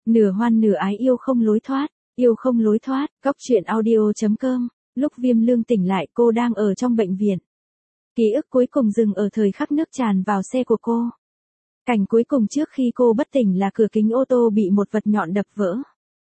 Nửa hoan nửa ái yêu không lối thoát, góc truyện audio.com. Lúc Viêm Lương tỉnh lại cô đang ở trong bệnh viện. Ký ức cuối cùng dừng ở thời khắc nước tràn vào xe của cô. Cảnh cuối cùng trước khi cô bất tỉnh là cửa kính ô tô bị một vật nhọn đập vỡ.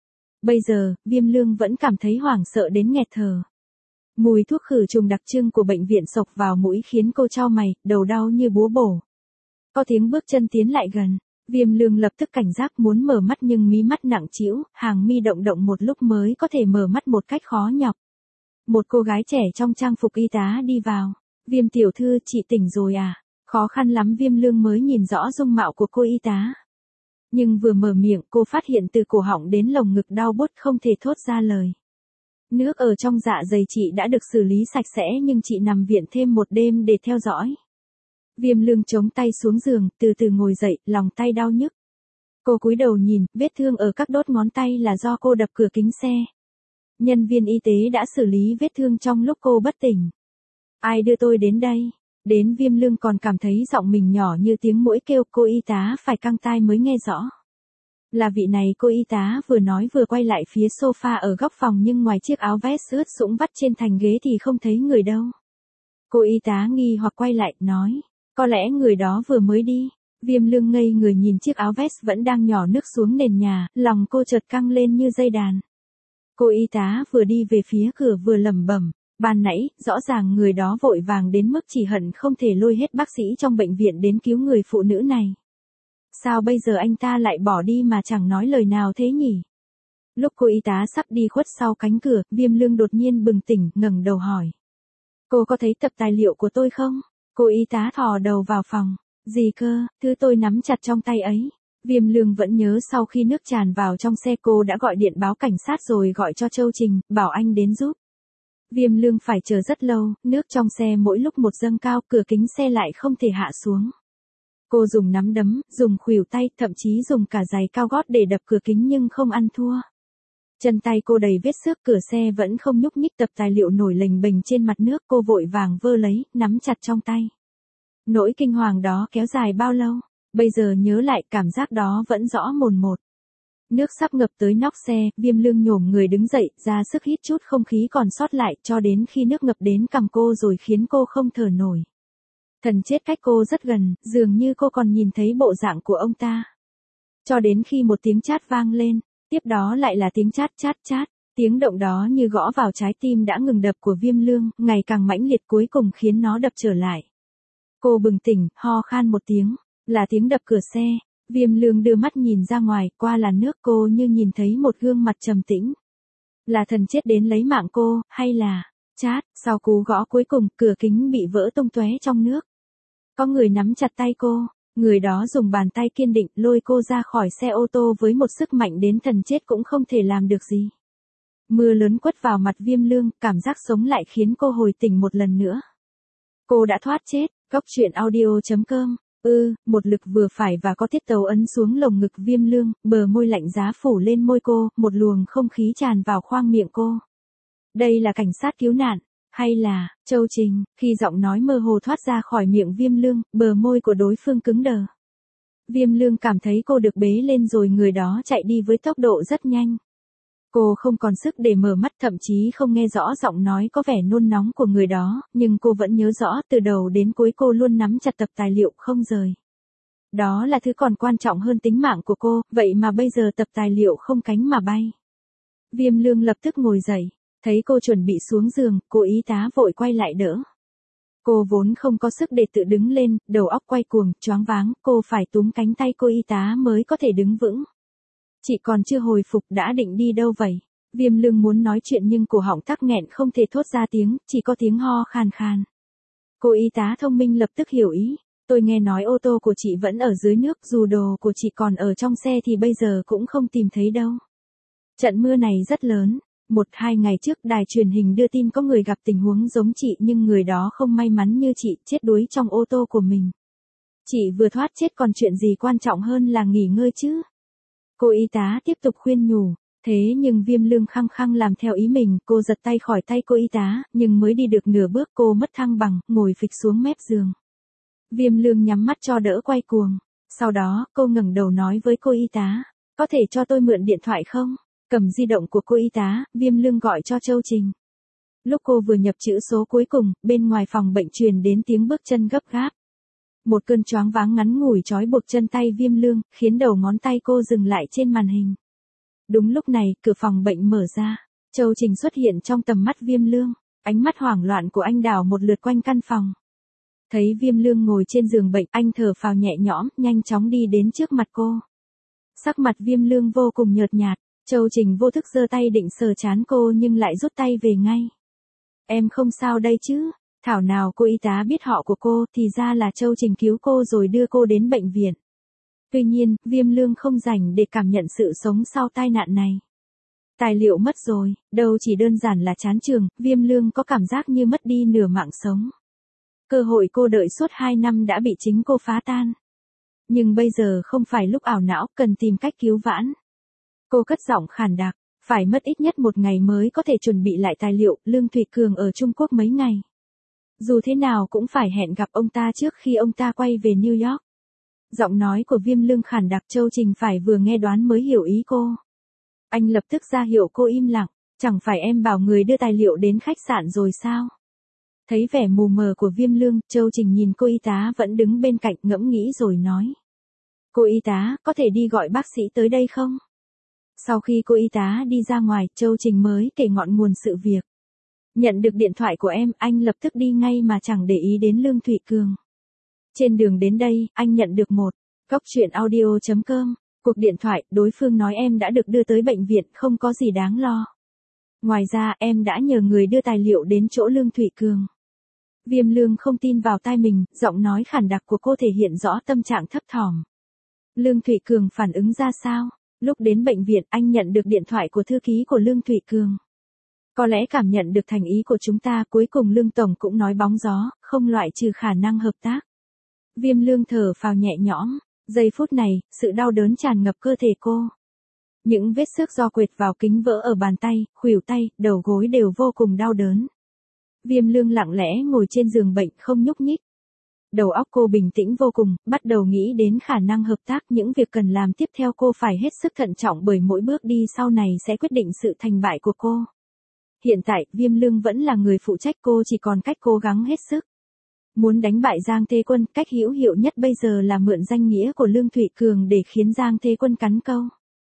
Bây giờ, Viêm Lương vẫn cảm thấy hoảng sợ đến nghẹt thở. Mùi thuốc khử trùng đặc trưng của bệnh viện xộc vào mũi khiến cô chau mày, đầu đau như búa bổ. Có tiếng bước chân tiến lại gần. Viêm Lương lập tức cảnh giác muốn mở mắt nhưng mí mắt nặng trĩu, hàng mi động động một lúc mới có thể mở mắt một cách khó nhọc. Một cô gái trẻ trong trang phục y tá đi vào. Viêm tiểu thư, chị tỉnh rồi à? Khó khăn lắm Viêm Lương mới nhìn rõ dung mạo của cô y tá. Nhưng vừa mở miệng cô phát hiện từ cổ họng đến lồng ngực đau buốt không thể thốt ra lời. Nước ở trong dạ dày chị đã được xử lý sạch sẽ nhưng chị nằm viện thêm một đêm để theo dõi. Viêm Lương chống tay xuống giường, từ từ ngồi dậy, lòng tay đau nhức. Cô cúi đầu nhìn, vết thương ở các đốt ngón tay là do cô đập cửa kính xe. Nhân viên y tế đã xử lý vết thương trong lúc cô bất tỉnh. Ai đưa tôi đến đây? Đến Viêm Lương còn cảm thấy giọng mình nhỏ như tiếng muỗi kêu, cô y tá phải căng tai mới nghe rõ. Là vị này, cô y tá vừa nói vừa quay lại phía sofa ở góc phòng nhưng ngoài chiếc áo vest ướt sũng vắt trên thành ghế thì không thấy người đâu. Cô y tá nghi hoặc quay lại, nói, có lẽ người đó vừa mới đi. Viêm Lương ngây người nhìn chiếc áo vest vẫn đang nhỏ nước xuống nền nhà, lòng cô chợt căng lên như dây đàn. Cô y tá vừa đi về phía cửa vừa lẩm bẩm, ban nãy, rõ ràng người đó vội vàng đến mức chỉ hận không thể lôi hết bác sĩ trong bệnh viện đến cứu người phụ nữ này. Sao bây giờ anh ta lại bỏ đi mà chẳng nói lời nào thế nhỉ? Lúc cô y tá sắp đi khuất sau cánh cửa, Viêm Lương đột nhiên bừng tỉnh, ngẩng đầu hỏi. Cô có thấy tập tài liệu của tôi không? Cô y tá thò đầu vào phòng. Gì cơ, thứ tôi nắm chặt trong tay ấy. Viêm Lương vẫn nhớ sau khi nước tràn vào trong xe cô đã gọi điện báo cảnh sát rồi gọi cho Châu Trình, bảo anh đến giúp. Viêm Lương phải chờ rất lâu, nước trong xe mỗi lúc một dâng cao, cửa kính xe lại không thể hạ xuống. Cô dùng nắm đấm, dùng khuỷu tay, thậm chí dùng cả giày cao gót để đập cửa kính nhưng không ăn thua. Chân tay cô đầy vết xước, cửa xe vẫn không nhúc nhích, tập tài liệu nổi lềnh bềnh trên mặt nước, cô vội vàng vơ lấy, nắm chặt trong tay. Nỗi kinh hoàng đó kéo dài bao lâu? Bây giờ nhớ lại cảm giác đó vẫn rõ mồn một. Nước sắp ngập tới nóc xe, Viêm Lương nhổm người đứng dậy, ra sức hít chút không khí còn sót lại cho đến khi nước ngập đến cằm cô rồi khiến cô không thở nổi. Thần chết cách cô rất gần, dường như cô còn nhìn thấy bộ dạng của ông ta. Cho đến khi một tiếng chát vang lên, tiếp đó lại là tiếng chát chát chát. Tiếng động đó như gõ vào trái tim đã ngừng đập của Viêm Lương, ngày càng mãnh liệt cuối cùng khiến nó đập trở lại. Cô bừng tỉnh, ho khan một tiếng, là tiếng đập cửa xe. Viêm Lương đưa mắt nhìn ra ngoài, qua làn nước cô như nhìn thấy một gương mặt trầm tĩnh. Là thần chết đến lấy mạng cô, hay là... Chát, sau cú gõ cuối cùng, cửa kính bị vỡ tung tóe trong nước. Có người nắm chặt tay cô, người đó dùng bàn tay kiên định lôi cô ra khỏi xe ô tô với một sức mạnh đến thần chết cũng không thể làm được gì. Mưa lớn quất vào mặt Viêm Lương, cảm giác sống lại khiến cô hồi tỉnh một lần nữa. Cô đã thoát chết, góc truyện audio.com. Một lực vừa phải và có tiết tấu ấn xuống lồng ngực Viêm Lương, bờ môi lạnh giá phủ lên môi cô, một luồng không khí tràn vào khoang miệng cô. Đây là cảnh sát cứu nạn, hay là, Châu Trình? Khi giọng nói mơ hồ thoát ra khỏi miệng Viêm Lương, bờ môi của đối phương cứng đờ. Viêm Lương cảm thấy cô được bế lên rồi người đó chạy đi với tốc độ rất nhanh. Cô không còn sức để mở mắt, thậm chí không nghe rõ giọng nói có vẻ nôn nóng của người đó, nhưng cô vẫn nhớ rõ từ đầu đến cuối cô luôn nắm chặt tập tài liệu không rời. Đó là thứ còn quan trọng hơn tính mạng của cô, vậy mà bây giờ tập tài liệu không cánh mà bay. Viêm Lương lập tức ngồi dậy, thấy cô chuẩn bị xuống giường, cô y tá vội quay lại đỡ. Cô vốn không có sức để tự đứng lên, đầu óc quay cuồng, choáng váng, cô phải túm cánh tay cô y tá mới có thể đứng vững. Chị còn chưa hồi phục đã định đi đâu vậy? Viêm Lương muốn nói chuyện nhưng cổ họng tắc nghẹn không thể thốt ra tiếng, chỉ có tiếng ho khàn khàn. Cô y tá thông minh lập tức hiểu ý. Tôi nghe nói ô tô của chị vẫn ở dưới nước, dù đồ của chị còn ở trong xe thì bây giờ cũng không tìm thấy đâu. Trận mưa này rất lớn. 1-2 ngày trước đài truyền hình đưa tin có người gặp tình huống giống chị nhưng người đó không may mắn như chị, chết đuối trong ô tô của mình. Chị vừa thoát chết còn chuyện gì quan trọng hơn là nghỉ ngơi chứ? Cô y tá tiếp tục khuyên nhủ, thế nhưng Viêm Lương khăng khăng làm theo ý mình, cô giật tay khỏi tay cô y tá, nhưng mới đi được nửa bước cô mất thăng bằng, ngồi phịch xuống mép giường. Viêm Lương nhắm mắt cho đỡ quay cuồng, sau đó cô ngẩng đầu nói với cô y tá, Có thể cho tôi mượn điện thoại không? Cầm di động của cô y tá, Viêm Lương gọi cho Châu Trình. Lúc cô vừa nhập chữ số cuối cùng, bên ngoài phòng bệnh truyền đến tiếng bước chân gấp gáp. Một cơn choáng váng ngắn ngủi trói buộc chân tay Viêm Lương, khiến đầu ngón tay cô dừng lại trên màn hình. Đúng lúc này, cửa phòng bệnh mở ra. Châu Trình xuất hiện trong tầm mắt Viêm Lương. Ánh mắt hoảng loạn của anh đảo một lượt quanh căn phòng. Thấy Viêm Lương ngồi trên giường bệnh, anh thở phào nhẹ nhõm, nhanh chóng đi đến trước mặt cô. Sắc mặt Viêm Lương vô cùng nhợt nhạt. Châu Trình vô thức giơ tay định sờ trán cô nhưng lại rút tay về ngay. Em không sao đây chứ? Thảo nào cô y tá biết họ của cô, thì ra là Châu Trình cứu cô rồi đưa cô đến bệnh viện. Tuy nhiên, Viêm Lương không rảnh để cảm nhận sự sống sau tai nạn này. Tài liệu mất rồi, đâu chỉ đơn giản là chán trường, Viêm Lương có cảm giác như mất đi nửa mạng sống. Cơ hội cô đợi suốt 2 năm đã bị chính cô phá tan. Nhưng bây giờ không phải lúc ảo não, cần tìm cách cứu vãn. Cô cất giọng khàn đặc, phải mất ít nhất 1 ngày mới có thể chuẩn bị lại tài liệu, Lương Thụy Cường ở Trung Quốc mấy ngày. Dù thế nào cũng phải hẹn gặp ông ta trước khi ông ta quay về New York. Giọng nói của Viêm Lương khàn đặc, Châu Trình phải vừa nghe đoán mới hiểu ý cô. Anh lập tức ra hiệu cô im lặng, chẳng phải em bảo người đưa tài liệu đến khách sạn rồi sao? Thấy vẻ mù mờ của Viêm Lương, Châu Trình nhìn cô y tá vẫn đứng bên cạnh ngẫm nghĩ rồi nói. Cô y tá, có thể đi gọi bác sĩ tới đây không? Sau khi cô y tá đi ra ngoài, Châu Trình mới kể ngọn nguồn sự việc. Nhận được điện thoại của em, anh lập tức đi ngay mà chẳng để ý đến Lương Thụy Cường. Trên đường đến đây, anh nhận được một góc truyện audio.com. Cuộc điện thoại, đối phương nói em đã được đưa tới bệnh viện, không có gì đáng lo. Ngoài ra, em đã nhờ người đưa tài liệu đến chỗ Lương Thụy Cường. Viêm Lương không tin vào tai mình, giọng nói khàn đặc của cô thể hiện rõ tâm trạng thấp thỏm. Lương Thụy Cường phản ứng ra sao? Lúc đến bệnh viện, anh nhận được điện thoại của thư ký của Lương Thụy Cường. Có lẽ cảm nhận được thành ý của chúng ta, cuối cùng Lương Tổng cũng nói bóng gió, không loại trừ khả năng hợp tác. Viêm Lương thở phào nhẹ nhõm. Giây phút này, sự đau đớn tràn ngập cơ thể cô. Những vết xước do quệt vào kính vỡ ở bàn tay, khuỷu tay, đầu gối đều vô cùng đau đớn. Viêm Lương lặng lẽ ngồi trên giường bệnh không nhúc nhích. Đầu óc cô bình tĩnh vô cùng, bắt đầu nghĩ đến khả năng hợp tác, những việc cần làm tiếp theo. Cô phải hết sức thận trọng bởi mỗi bước đi sau này sẽ quyết định sự thành bại của cô. Hiện tại, Viêm Lương vẫn là người phụ trách, cô chỉ còn cách cố gắng hết sức. Muốn đánh bại Giang Thế Quân, cách hữu hiệu nhất bây giờ là mượn danh nghĩa của Lương Thụy Cường để khiến Giang Thế Quân cắn câu.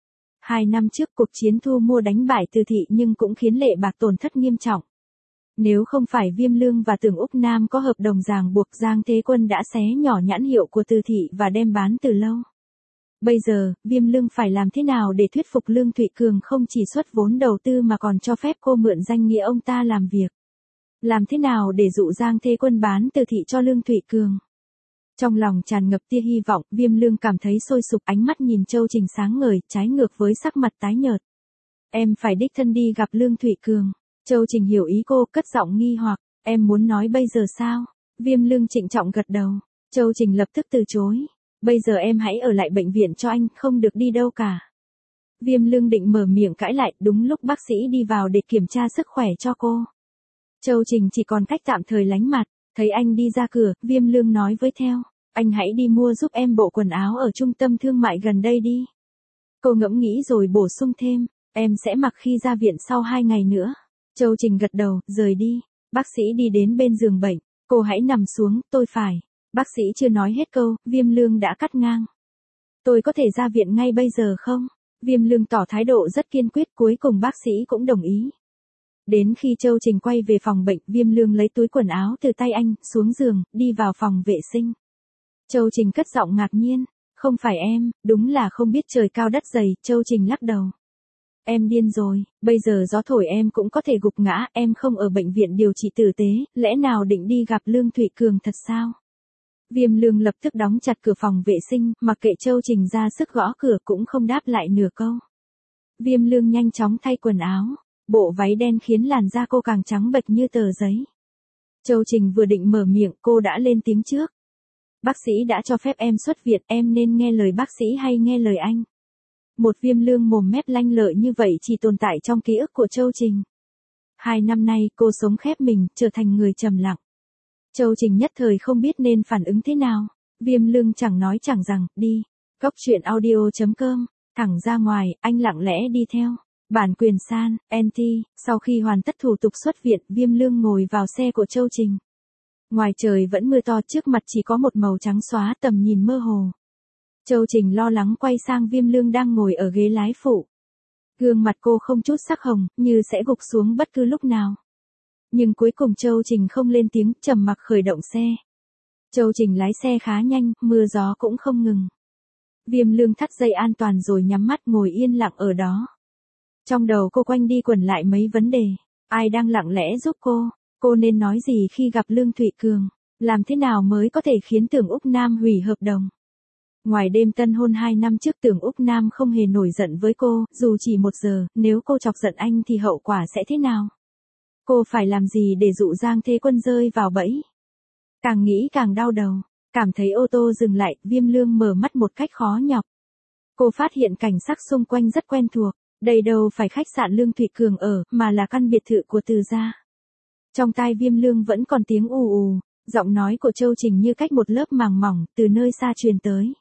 2 năm trước cuộc chiến thu mua đánh bại Từ Thị nhưng cũng khiến Lệ Bạc tổn thất nghiêm trọng. Nếu không phải Viêm Lương và Tưởng Úc Nam có hợp đồng ràng buộc, Giang Thế Quân đã xé nhỏ nhãn hiệu của Từ Thị và đem bán từ lâu. Bây giờ, Viêm Lương phải làm thế nào để thuyết phục Lương Thụy Cường không chỉ xuất vốn đầu tư mà còn cho phép cô mượn danh nghĩa ông ta làm việc? Làm thế nào để dụ Giang Thế Quân bán Từ Thị cho Lương Thụy Cường? Trong lòng tràn ngập tia hy vọng, Viêm Lương cảm thấy sôi sục, ánh mắt nhìn Châu Trình sáng ngời, trái ngược với sắc mặt tái nhợt. Em phải đích thân đi gặp Lương Thụy Cường. Châu Trình hiểu ý cô, cất giọng nghi hoặc, em muốn nói bây giờ sao? Viêm Lương trịnh trọng gật đầu. Châu Trình lập tức từ chối. Bây giờ em hãy ở lại bệnh viện cho anh, không được đi đâu cả. Viêm Lương định mở miệng cãi lại, đúng lúc bác sĩ đi vào để kiểm tra sức khỏe cho cô. Châu Trình chỉ còn cách tạm thời lánh mặt, thấy anh đi ra cửa, Viêm Lương nói với theo, anh hãy đi mua giúp em bộ quần áo ở trung tâm thương mại gần đây đi. Cô ngẫm nghĩ rồi bổ sung thêm, em sẽ mặc khi ra viện sau 2 ngày nữa. Châu Trình gật đầu, rời đi. Bác sĩ đi đến bên giường bệnh, cô hãy nằm xuống, tôi phải. Bác sĩ chưa nói hết câu, Viêm Lương đã cắt ngang. Tôi có thể ra viện ngay bây giờ không? Viêm Lương tỏ thái độ rất kiên quyết, cuối cùng bác sĩ cũng đồng ý. Đến khi Châu Trình quay về phòng bệnh, Viêm Lương lấy túi quần áo từ tay anh, xuống giường, đi vào phòng vệ sinh. Châu Trình cất giọng ngạc nhiên, không phải em, đúng là không biết trời cao đất dày. Châu Trình lắc đầu. Em điên rồi, bây giờ gió thổi em cũng có thể gục ngã, em không ở bệnh viện điều trị tử tế, lẽ nào định đi gặp Lương Thụy Cường thật sao? Viêm Lương lập tức đóng chặt cửa phòng vệ sinh, mặc kệ Châu Trình ra sức gõ cửa cũng không đáp lại nửa câu. Viêm Lương nhanh chóng thay quần áo, bộ váy đen khiến làn da cô càng trắng bệch như tờ giấy. Châu Trình vừa định mở miệng, cô đã lên tiếng trước. Bác sĩ đã cho phép em xuất viện, em nên nghe lời bác sĩ hay nghe lời anh? Một Viêm Lương mồm mép lanh lợi như vậy chỉ tồn tại trong ký ức của Châu Trình. 2 năm nay cô sống khép mình, trở thành người trầm lặng. Châu Trình nhất thời không biết nên phản ứng thế nào. Viêm Lương chẳng nói chẳng rằng, đi. Góc truyện audio.com Thẳng ra ngoài, anh lặng lẽ đi theo. Bản quyền San, NT, sau khi hoàn tất thủ tục xuất viện, Viêm Lương ngồi vào xe của Châu Trình. Ngoài trời vẫn mưa to, trước mặt chỉ có một màu trắng xóa, tầm nhìn mơ hồ. Châu Trình lo lắng quay sang Viêm Lương đang ngồi ở ghế lái phụ. Gương mặt cô không chút sắc hồng, như sẽ gục xuống bất cứ lúc nào. Nhưng cuối cùng Châu Trình không lên tiếng, trầm mặc khởi động xe. Châu Trình lái xe khá nhanh, mưa gió cũng không ngừng. Viêm Lương thắt dây an toàn rồi nhắm mắt ngồi yên lặng ở đó. Trong đầu cô quanh đi quẩn lại mấy vấn đề. Ai đang lặng lẽ giúp cô? Cô nên nói gì khi gặp Lương Thụy Cường? Làm thế nào mới có thể khiến Tưởng Úc Nam hủy hợp đồng? Ngoài đêm tân hôn 2 năm trước, Tưởng Úc Nam không hề nổi giận với cô, dù chỉ 1 giờ, nếu cô chọc giận anh thì hậu quả sẽ thế nào? Cô phải làm gì để dụ Giang Thế Quân rơi vào bẫy? Càng nghĩ càng đau đầu. Cảm thấy ô tô dừng lại, Viêm Lương mở mắt một cách khó nhọc. Cô phát hiện cảnh sắc xung quanh rất quen thuộc. Đây đâu phải khách sạn Lương Thụy Cường ở, mà là căn biệt thự của Từ gia. Trong tai Viêm Lương vẫn còn tiếng ù ù, giọng nói của Châu Trình như cách một lớp màng mỏng, từ nơi xa truyền tới.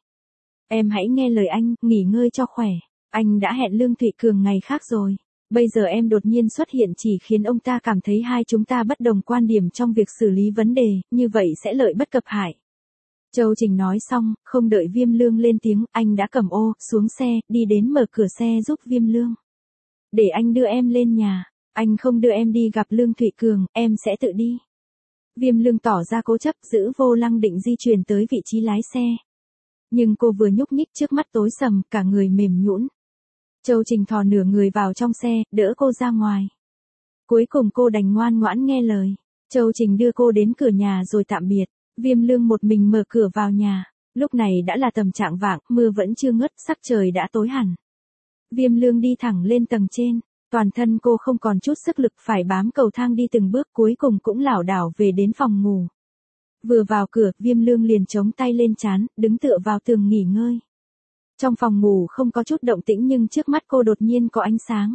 Em hãy nghe lời anh, nghỉ ngơi cho khỏe. Anh đã hẹn Lương Thụy Cường ngày khác rồi. Bây giờ em đột nhiên xuất hiện chỉ khiến ông ta cảm thấy hai chúng ta bất đồng quan điểm trong việc xử lý vấn đề, như vậy sẽ lợi bất cập hại. Châu Trình nói xong, không đợi Viêm Lương lên tiếng, anh đã cầm ô, xuống xe, đi đến mở cửa xe giúp Viêm Lương. Để anh đưa em lên nhà. Anh không đưa em đi gặp Lương Thụy Cường, em sẽ tự đi. Viêm Lương tỏ ra cố chấp, giữ vô lăng định di chuyển tới vị trí lái xe. Nhưng cô vừa nhúc nhích, trước mắt tối sầm, cả người mềm nhũn. Châu Trình thò nửa người vào trong xe, đỡ cô ra ngoài. Cuối cùng cô đành ngoan ngoãn nghe lời. Châu Trình đưa cô đến cửa nhà rồi tạm biệt. Viêm Lương một mình mở cửa vào nhà. Lúc này đã là tầm chạng vạng, mưa vẫn chưa ngớt, sắc trời đã tối hẳn. Viêm Lương đi thẳng lên tầng trên. Toàn thân cô không còn chút sức lực, phải bám cầu thang đi từng bước, cuối cùng cũng lảo đảo về đến phòng ngủ. Vừa vào cửa, Viêm Lương liền chống tay lên trán, đứng tựa vào tường nghỉ ngơi. Trong phòng ngủ không có chút động tĩnh nhưng trước mắt cô đột nhiên có ánh sáng.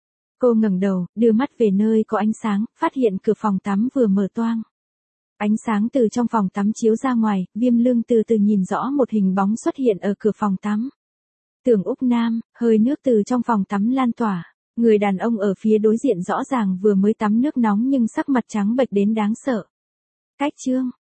Cô ngẩng đầu, đưa mắt về nơi có ánh sáng, phát hiện cửa phòng tắm vừa mở toang. Ánh sáng từ trong phòng tắm chiếu ra ngoài, Viêm Lương từ từ nhìn rõ một hình bóng xuất hiện ở cửa phòng tắm. Tưởng Úc Nam, hơi nước từ trong phòng tắm lan tỏa. Người đàn ông ở phía đối diện rõ ràng vừa mới tắm nước nóng nhưng sắc mặt trắng bệch đến đáng sợ. Cách chương